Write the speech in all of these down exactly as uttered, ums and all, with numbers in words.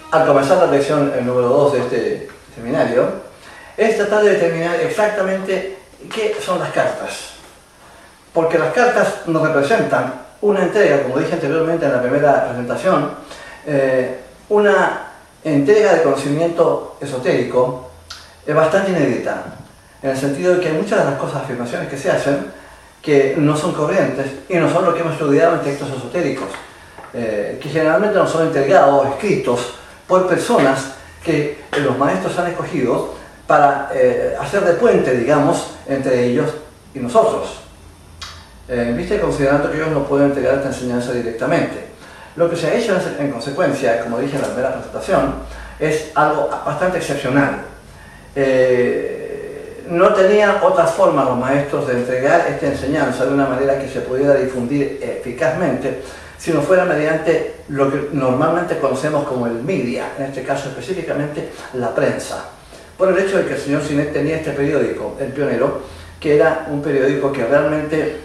al comenzar la lección el número dos de este seminario, es tratar de determinar exactamente qué son las cartas. Porque las cartas nos representan una entrega, como dije anteriormente en la primera presentación, eh, una entrega de conocimiento esotérico es bastante inédita, en el sentido de que hay muchas de las cosas, afirmaciones que se hacen, que no son corrientes y no son lo que hemos estudiado en textos esotéricos, eh, que generalmente no son entregados, escritos por personas que los maestros han escogido para eh, hacer de puente, digamos, entre ellos y nosotros. Eh, ¿viste? Considerando que ellos no pueden entregar esta enseñanza directamente. Lo que se ha hecho en consecuencia, como dije en la primera presentación, es algo bastante excepcional. Eh, no tenían otra forma los maestros de entregar esta enseñanza de una manera que se pudiera difundir eficazmente, si no fuera mediante lo que normalmente conocemos como el media, en este caso específicamente la prensa. Por el hecho de que el señor Sinet tenía este periódico, El Pionero, que era un periódico que realmente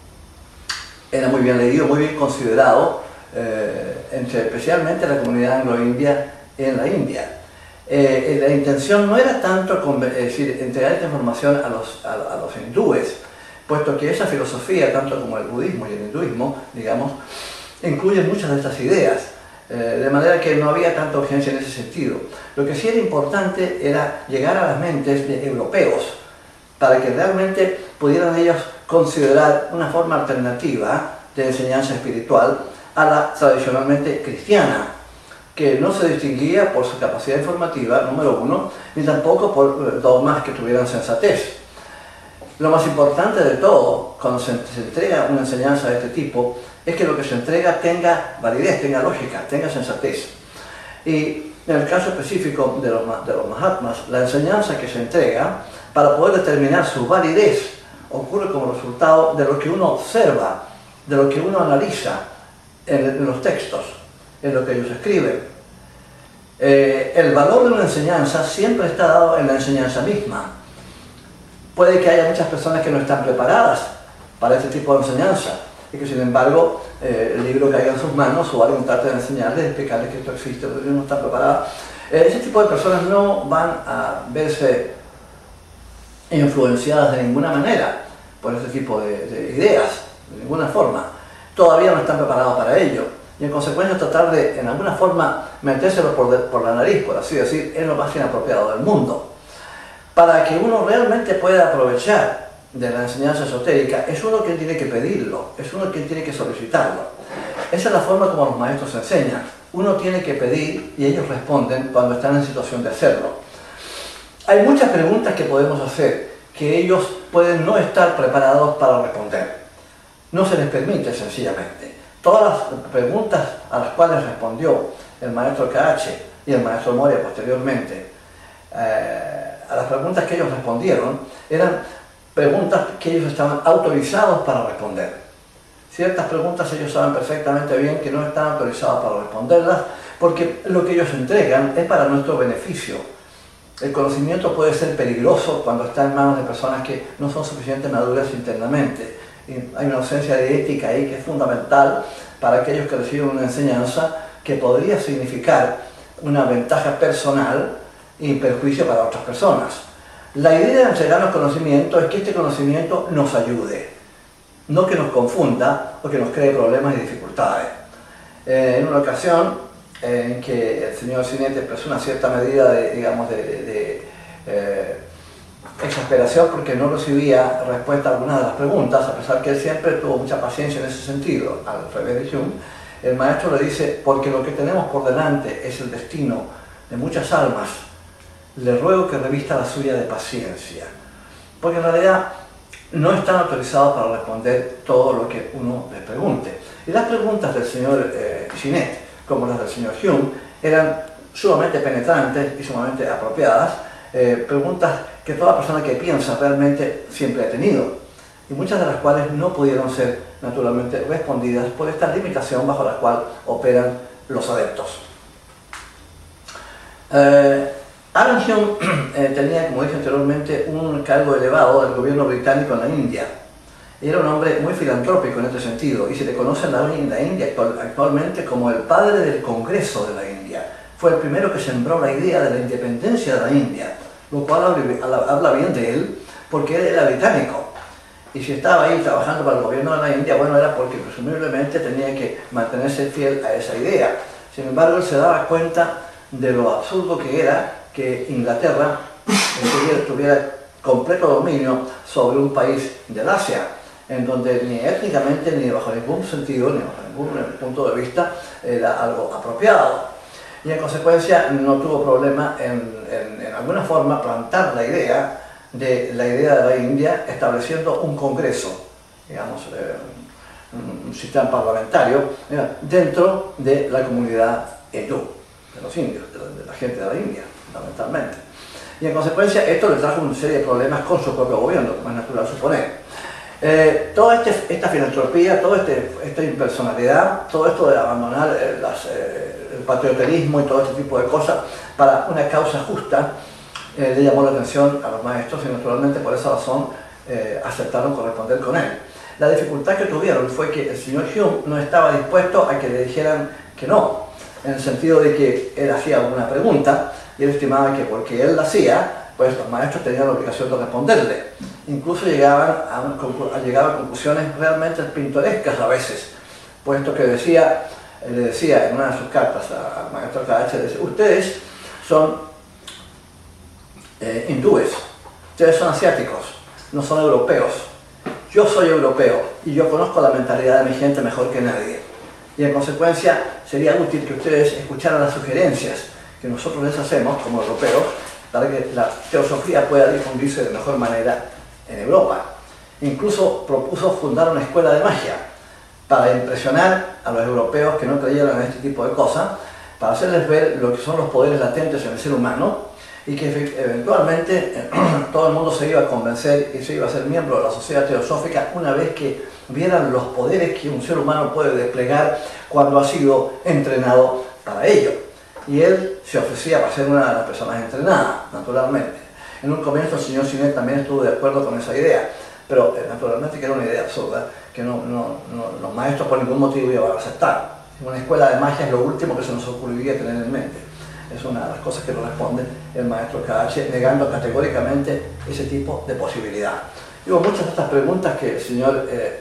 era muy bien leído, muy bien considerado, eh, entre especialmente la comunidad anglo-india en la India. Eh, la intención no era tanto con, es decir, entregar esta información a los, a, a los hindúes, puesto que esa filosofía, tanto como el budismo y el hinduismo, digamos, incluye muchas de estas ideas, eh, de manera que no había tanta urgencia en ese sentido. Lo que sí era importante era llegar a las mentes de europeos, para que realmente pudieran ellos considerar una forma alternativa de enseñanza espiritual a la tradicionalmente cristiana, que no se distinguía por su capacidad informativa, número uno, ni tampoco por dogmas que tuvieran sensatez. Lo más importante de todo, cuando se, se entrega una enseñanza de este tipo, es que lo que se entrega tenga validez, tenga lógica, tenga sensatez. Y en el caso específico de los, de los Mahatmas, la enseñanza que se entrega, para poder determinar su validez, ocurre como resultado de lo que uno observa, de lo que uno analiza en, en los textos, en lo que ellos escriben. Eh, el valor de una enseñanza siempre está dado en la enseñanza misma. Puede que haya muchas personas que no están preparadas para este tipo de enseñanza y que sin embargo eh, el libro caiga en sus manos o alguien trate de enseñarles, explicarles que esto existe, pero no están preparadas. Eh, ese tipo de personas no van a verse influenciadas de ninguna manera por este tipo de, de ideas, de ninguna forma. Todavía no están preparados para ello. Y en consecuencia tratar de, en alguna forma, metérselo por, de, por la nariz, por así decir, es lo más inapropiado del mundo. Para que uno realmente pueda aprovechar de la enseñanza esotérica, es uno quien tiene que pedirlo, es uno quien tiene que solicitarlo. Esa es la forma como los maestros enseñan. Uno tiene que pedir y ellos responden cuando están en situación de hacerlo. Hay muchas preguntas que podemos hacer que ellos pueden no estar preparados para responder. No se les permite sencillamente. Todas las preguntas a las cuales respondió el maestro Kaache y el maestro Moria posteriormente, eh, a las preguntas que ellos respondieron, eran preguntas que ellos estaban autorizados para responder. Ciertas preguntas ellos saben perfectamente bien que no están autorizados para responderlas, porque lo que ellos entregan es para nuestro beneficio. El conocimiento puede ser peligroso cuando está en manos de personas que no son suficientemente maduras internamente. Y hay una ausencia de ética ahí que es fundamental para aquellos que reciben una enseñanza que podría significar una ventaja personal y perjuicio para otras personas. La idea de entregarnos conocimiento es que este conocimiento nos ayude, no que nos confunda o que nos cree problemas y dificultades. Eh, en una ocasión en que el señor Sinet expresó una cierta medida de, digamos, de, de, de eh, exasperación porque no recibía respuesta a algunas de las preguntas, a pesar que él siempre tuvo mucha paciencia en ese sentido, al revés de Hume. El maestro le dice, porque lo que tenemos por delante es el destino de muchas almas, le ruego que revista la suya de paciencia, porque en realidad no están autorizados para responder todo lo que uno les pregunte. Y las preguntas del señor eh, Sinet, como las del señor Hume, eran sumamente penetrantes y sumamente apropiadas, eh, preguntas que toda persona que piensa realmente siempre ha tenido, y muchas de las cuales no pudieron ser naturalmente respondidas por esta limitación bajo la cual operan los adeptos. Eh, Alan Hume eh, tenía, como dije anteriormente, un cargo elevado del gobierno británico en la India. Era un hombre muy filantrópico en este sentido y se le conoce en la, en la India actual, actualmente como el padre del Congreso de la India. fue el primero que sembró la idea de la independencia de la India, lo cual habla bien de él, porque él era británico. Y si estaba ahí trabajando para el gobierno de la India, bueno, era porque presumiblemente tenía que mantenerse fiel a esa idea. Sin embargo, él se daba cuenta de lo absurdo que era que Inglaterra tuviera, tuviera completo dominio sobre un país del Asia, en donde ni étnicamente ni bajo ningún sentido, ni bajo ningún punto de vista, era algo apropiado. Y en consecuencia no tuvo problema en, en, en alguna forma plantar la idea de la idea de la India, estableciendo un congreso, digamos, eh, un sistema parlamentario, mira, dentro de la comunidad hindú, de los indios, de la, de la gente de la India, fundamentalmente. Y en consecuencia esto le trajo una serie de problemas con su propio gobierno, como es natural suponer. Eh, toda este, esta filantropía, toda este, esta impersonalidad, todo esto de abandonar eh, las, eh, el patrioterismo y todo este tipo de cosas para una causa justa, eh, le llamó la atención a los maestros y naturalmente por esa razón eh, aceptaron corresponder con él. La dificultad que tuvieron fue que el señor Hume no estaba dispuesto a que le dijeran que no, en el sentido de que él hacía alguna pregunta y él estimaba que porque él la hacía, pues los maestros tenían la obligación de responderle. Incluso llegaban a, a, llegaban a conclusiones realmente pintorescas a veces, puesto que decía, le decía en una de sus cartas al maestro K H, decía, ustedes son eh, hindúes, ustedes son asiáticos, no son europeos. Yo soy europeo y yo conozco la mentalidad de mi gente mejor que nadie. Y en consecuencia sería útil que ustedes escucharan las sugerencias que nosotros les hacemos como europeos para que la teosofía pueda difundirse de mejor manera en Europa. Incluso propuso fundar una escuela de magia para impresionar a los europeos que no creyeran en este tipo de cosas, para hacerles ver lo que son los poderes latentes en el ser humano y que eventualmente todo el mundo se iba a convencer y se iba a ser miembro de la sociedad teosófica una vez que vieran los poderes que un ser humano puede desplegar cuando ha sido entrenado para ello. Y él se ofrecía para ser una de las personas entrenadas, naturalmente. En un comienzo el señor Sinet también estuvo de acuerdo con esa idea, pero eh, naturalmente que era una idea absurda, que no, no, no, los maestros por ningún motivo iban a aceptar. Una escuela de magia es lo último que se nos ocurriría tener en mente. Es una de las cosas que nos responde el maestro K H, negando categóricamente ese tipo de posibilidad. Y hubo muchas de estas preguntas que el señor, eh,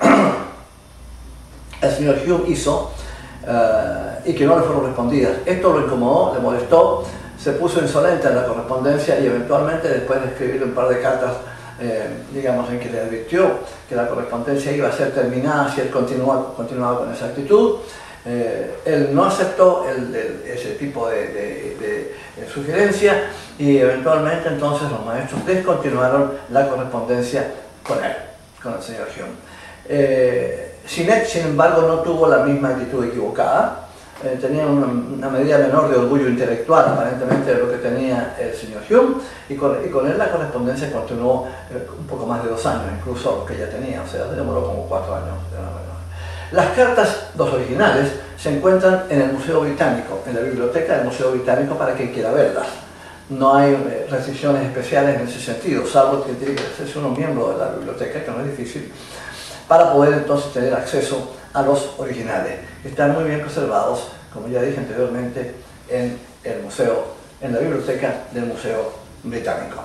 el señor Hume hizo, Uh, y que no le fueron respondidas. Esto lo incomodó, le molestó, se puso insolente en la correspondencia y eventualmente después de escribir un par de cartas, eh, digamos, en que le advirtió que la correspondencia iba a ser terminada si él continuaba, continuaba con esa actitud, eh, él no aceptó el, el, ese tipo de, de, de, de sugerencia y eventualmente entonces los maestros descontinuaron la correspondencia con él, con el señor Hume. Eh, Sinet, sin embargo, no tuvo la misma actitud equivocada, eh, tenía una, una medida menor de orgullo intelectual, aparentemente, de lo que tenía el señor Hume, y con, y con él la correspondencia continuó eh, un poco más de dos años, incluso lo que ya tenía, o sea, demoró como cuatro años. Las cartas, dos originales, se encuentran en el Museo Británico, en la biblioteca del Museo Británico para quien quiera verlas. No hay eh, restricciones especiales en ese sentido, salvo que tiene que ser uno miembro de la biblioteca, que no es difícil, para poder entonces tener acceso a los originales. Están muy bien conservados, como ya dije anteriormente, en el museo, en la biblioteca del Museo Británico.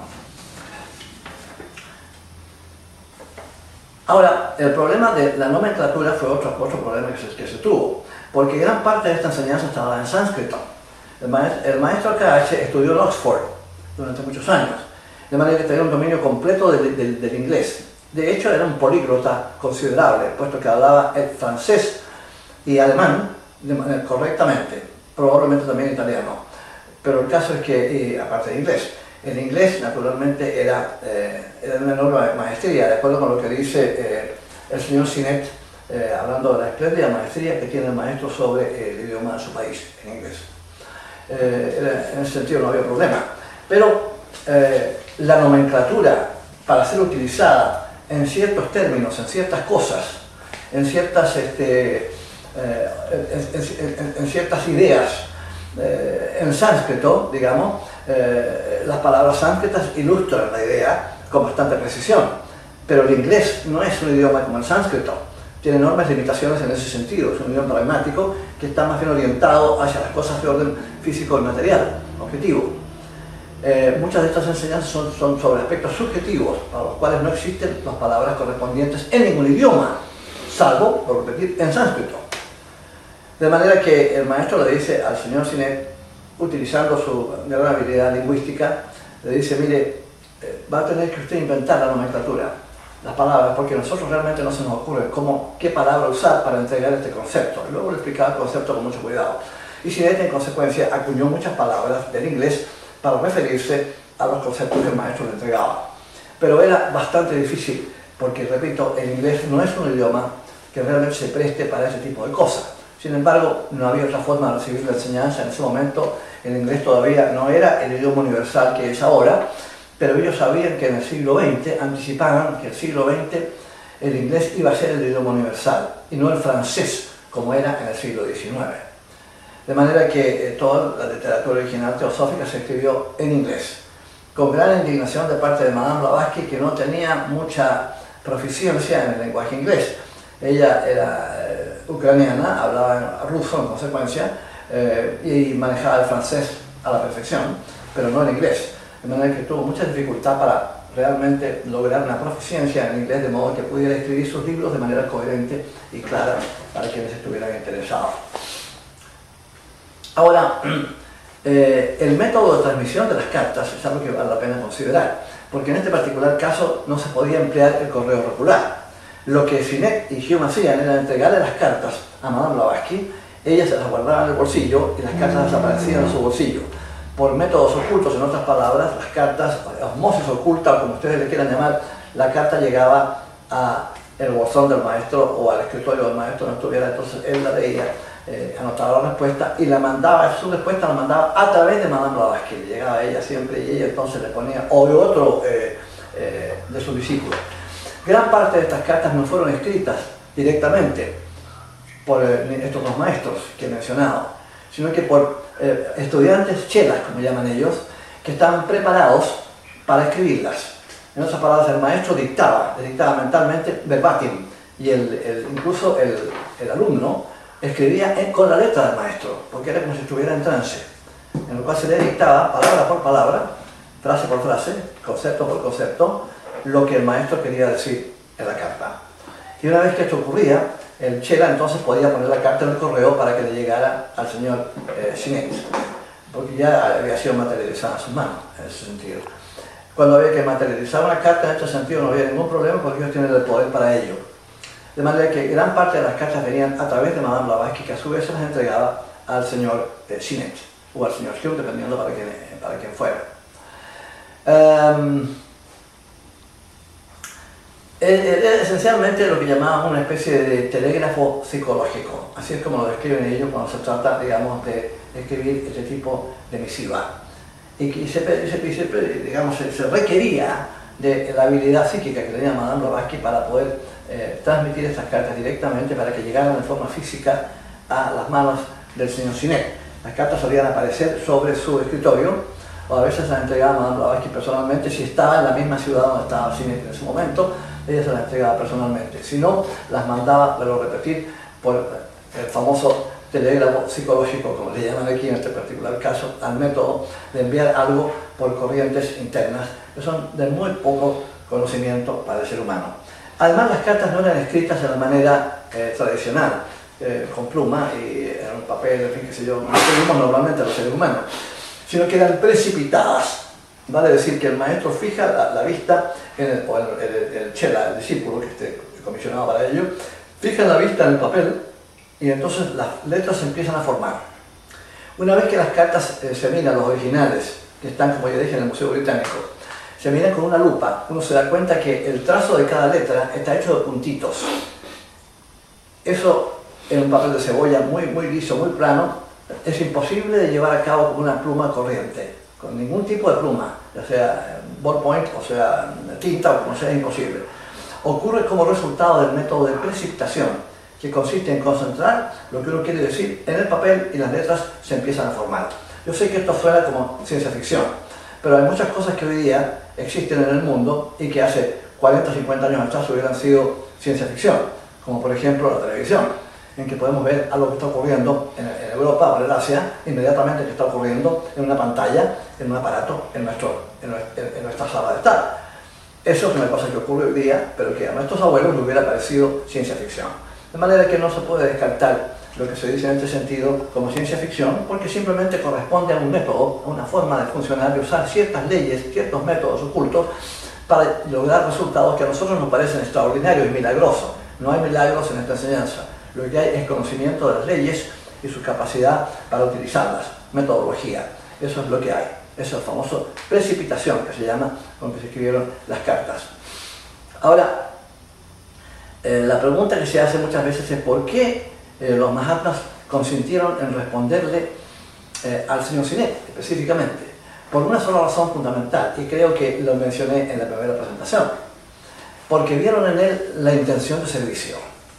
Ahora, el problema de la nomenclatura fue otro, otro problema que se, que se tuvo, porque gran parte de esta enseñanza estaba en sánscrito. El maestro, el maestro K H estudió en Oxford durante muchos años, de manera que tenía un dominio completo del, del, del inglés. De hecho, era un políglota considerable, puesto que hablaba el francés y alemán de manera correctamente, probablemente también italiano. Pero el caso es que, y aparte de inglés, el inglés naturalmente era, eh, era una enorme maestría, de acuerdo con lo que dice eh, el señor Sinet, eh, hablando de la espléndida maestría que tiene el maestro sobre el idioma de su país, en inglés. Eh, era, en ese sentido no había problema. Pero eh, la nomenclatura para ser utilizada en ciertos términos, en ciertas cosas, en ciertas, este, eh, en, en, en, en ciertas ideas, eh, en sánscrito, digamos, eh, las palabras sánscritas ilustran la idea con bastante precisión, pero el inglés no es un idioma como el sánscrito, tiene enormes limitaciones en ese sentido, es un idioma pragmático que está más bien orientado hacia las cosas de orden físico y material, objetivo. Eh, muchas de estas enseñanzas son, son sobre aspectos subjetivos, para los cuales no existen las palabras correspondientes en ningún idioma, salvo, por repetir, en sánscrito. De manera que el maestro le dice al señor Sinek, utilizando su gran habilidad lingüística, le dice, mire, eh, va a tener que usted inventar la nomenclatura, las palabras, porque a nosotros realmente no se nos ocurre cómo, qué palabra usar para entregar este concepto. Y luego le explicaba el concepto con mucho cuidado. Y Sinek, en consecuencia, acuñó muchas palabras del inglés para referirse a los conceptos que el maestro le entregaba. Pero era bastante difícil, porque, repito, el inglés no es un idioma que realmente se preste para ese tipo de cosas. Sin embargo, no había otra forma de recibir la enseñanza. En ese momento, el inglés todavía no era el idioma universal que es ahora, pero ellos sabían que en el siglo veinte, anticipaban que el siglo veinte el inglés iba a ser el idioma universal, y no el francés, como era en el siglo diecinueve. De manera que eh, toda la literatura original teosófica se escribió en inglés, con gran indignación de parte de Madame Blavatsky, que no tenía mucha proficiencia en el lenguaje inglés. Ella era eh, ucraniana, hablaba ruso en consecuencia, eh, y manejaba el francés a la perfección, pero no el inglés. De manera que tuvo mucha dificultad para realmente lograr una proficiencia en inglés, de modo que pudiera escribir sus libros de manera coherente y clara para quienes estuvieran interesados. Ahora, eh, el método de transmisión de las cartas es algo que vale la pena considerar, porque en este particular caso no se podía emplear el correo regular. Lo que Sinek y Hume hacían era entregarle las cartas a Madame Blavatsky, ella se las guardaba en el bolsillo y las cartas desaparecían en su bolsillo. Por métodos ocultos, en otras palabras, las cartas, osmosis oculta, o como ustedes le quieran llamar, la carta llegaba al bolsón del maestro o al escritorio del maestro donde estuviera, entonces él la leía, eh, anotaba la respuesta y la mandaba, su respuesta la mandaba a través de Madame Blavatsky, llegaba a ella siempre y ella entonces le ponía, o de otro eh, eh, de sus discípulos. Gran parte de estas cartas no fueron escritas directamente por eh, estos dos maestros que he mencionado, sino que por eh, estudiantes chelas, como llaman ellos, que estaban preparados para escribirlas. En otras palabras, el maestro dictaba, dictaba mentalmente verbatim, y el, el, incluso el, el alumno escribía en, con la letra del maestro, porque era como si estuviera en trance, en lo cual se le dictaba palabra por palabra, frase por frase, concepto por concepto, lo que el maestro quería decir en la carta. Y una vez que esto ocurría, el chela entonces podía poner la carta en el correo para que le llegara al señor eh, Sinek, porque ya había sido materializada en sus manos, en ese sentido. Cuando había que materializar una carta en este sentido no había ningún problema, porque ellos tienen el poder para ello. De manera que gran parte de las cartas venían a través de Madame Blavatsky, que a su vez se las entregaba al señor eh, Sinek, o al señor Hume, dependiendo para quién, para quién fuera. Um, Era esencialmente lo que llamaban una especie de telégrafo psicológico, así es como lo describen ellos cuando se trata, digamos, de escribir este tipo de misiva. Y que se, se, se, digamos, se, se requería de la habilidad psíquica que tenía Madame Blavatsky para poder eh, transmitir estas cartas directamente para que llegaran de forma física a las manos del señor Sinek. Las cartas solían aparecer sobre su escritorio, o a veces las entregaba Madame Blavatsky personalmente si estaba en la misma ciudad donde estaba Sinek en ese momento. Ella se las entregaba personalmente, si no, las mandaba, vuelvo a repetir, por el famoso telégrafo psicológico, como le llaman aquí en este particular caso, al método de enviar algo por corrientes internas, que son de muy poco conocimiento para el ser humano. Además, las cartas no eran escritas de la manera eh, tradicional, eh, con pluma y en un papel, en fin, qué sé yo, no tenemos normalmente los seres humanos, sino que eran precipitadas. Vale decir que el maestro fija la, la vista, en el, o el, el, el chela, el discípulo que esté comisionado para ello, fija la vista en el papel y entonces las letras se empiezan a formar. Una vez que las cartas eh, se miran, los originales, que están, como ya dije, en el Museo Británico, se miran con una lupa, uno se da cuenta que el trazo de cada letra está hecho de puntitos. Eso, en un papel de cebolla muy, muy liso, muy plano, es imposible de llevar a cabo con una pluma corriente, con ningún tipo de pluma, ya sea ballpoint, o sea tinta, o como sea, es imposible. Ocurre como resultado del método de precipitación, que consiste en concentrar lo que uno quiere decir en el papel y las letras se empiezan a formar. Yo sé que esto suena como ciencia ficción, pero hay muchas cosas que hoy día existen en el mundo y que hace cuarenta o cincuenta años atrás hubieran sido ciencia ficción, como por ejemplo la televisión. en que podemos ver algo que está ocurriendo en, en Europa o en Asia, inmediatamente que está ocurriendo en una pantalla, en un aparato, en, nuestro, en, nuestra, en nuestra sala de estar. Eso es una cosa que ocurre hoy día, pero que a nuestros abuelos les hubiera parecido ciencia ficción. De manera que no se puede descartar lo que se dice en este sentido como ciencia ficción, porque simplemente corresponde a un método, a una forma de funcionar, de usar ciertas leyes, ciertos métodos ocultos para lograr resultados que a nosotros nos parecen extraordinarios y milagrosos. No hay milagros en esta enseñanza. Lo que hay es conocimiento de las leyes y su capacidad para utilizarlas, metodología. Eso es lo que hay. Eso es el famoso precipitación, que se llama, con que se escribieron las cartas. Ahora, eh, la pregunta que se hace muchas veces es ¿por qué eh, los Mahatmas consintieron en responderle eh, al señor Sinek específicamente? Por una sola razón fundamental, y creo que lo mencioné en la primera presentación, porque vieron en él la intención de servicio.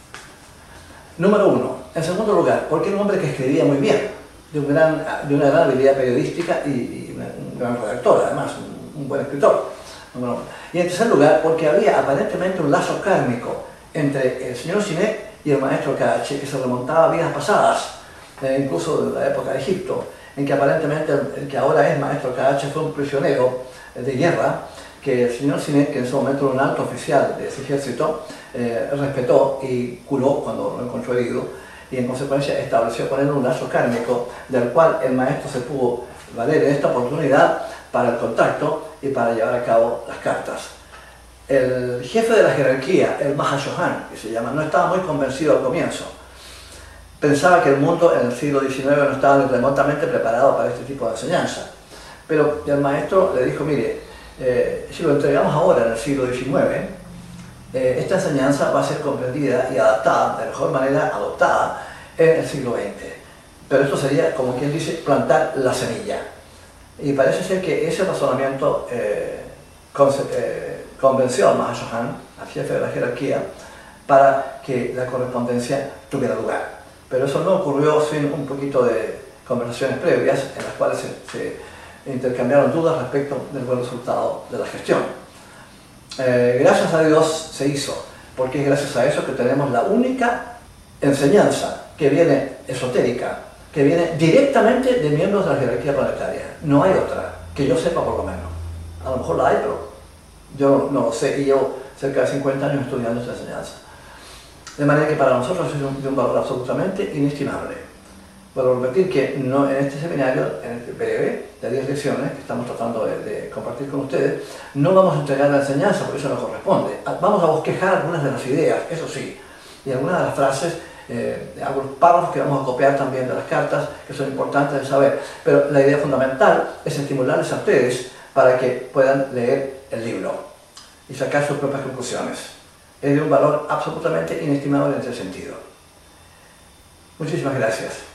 Número uno. En segundo lugar, porque era un hombre que escribía muy bien, de, un gran, de una gran habilidad periodística y, y un gran redactor, además, un, un buen escritor. Número uno. Y en tercer lugar, porque había aparentemente un lazo kármico entre el señor Sinek y el maestro Karachi, que se remontaba a vidas pasadas, eh, incluso de la época de Egipto, en que aparentemente el, el que ahora es maestro Karachi fue un prisionero eh, de guerra, que el señor Sinek, que en ese momento era un alto oficial de ese ejército, eh, respetó y curó cuando lo encontró herido, y en consecuencia estableció con él un lazo kármico, del cual el maestro se pudo valer en esta oportunidad para el contacto y para llevar a cabo las cartas. El jefe de la jerarquía, el Mahashohan, que se llama, no estaba muy convencido al comienzo. Pensaba que el mundo en el siglo diecinueve no estaba remotamente preparado para este tipo de enseñanza. Pero el maestro le dijo, mire, eh, si lo entregamos ahora en el siglo diecinueve, eh, esta enseñanza va a ser comprendida y adaptada, de mejor manera adoptada, en el siglo veinte. Pero esto sería, como quien dice, plantar la semilla. Y parece ser que ese razonamiento eh, eh, convenció al Mahashohan, al jefe de la jerarquía, para que la correspondencia tuviera lugar. Pero eso no ocurrió sin un poquito de conversaciones previas en las cuales se, se intercambiaron dudas respecto del buen resultado de la gestión. Eh, gracias a Dios se hizo, porque es gracias a eso que tenemos la única enseñanza que viene esotérica, que viene directamente de miembros de la jerarquía planetaria. No hay otra, que yo sepa por lo menos. A lo mejor la hay, pero yo no lo sé, y llevo cerca de cincuenta años estudiando esta enseñanza. De manera que para nosotros es un, de un valor absolutamente inestimable. Puedo repetir que no, en este seminario, en este breve, de diez lecciones que estamos tratando de, de compartir con ustedes, no vamos a entregar la enseñanza, porque eso no corresponde. Vamos a bosquejar algunas de las ideas, eso sí, y algunas de las frases, eh, algunos párrafos que vamos a copiar también de las cartas, que son importantes de saber. Pero la idea fundamental es estimularles a ustedes para que puedan leer el libro y sacar sus propias conclusiones. Es de un valor absolutamente inestimable en ese sentido. Muchísimas gracias.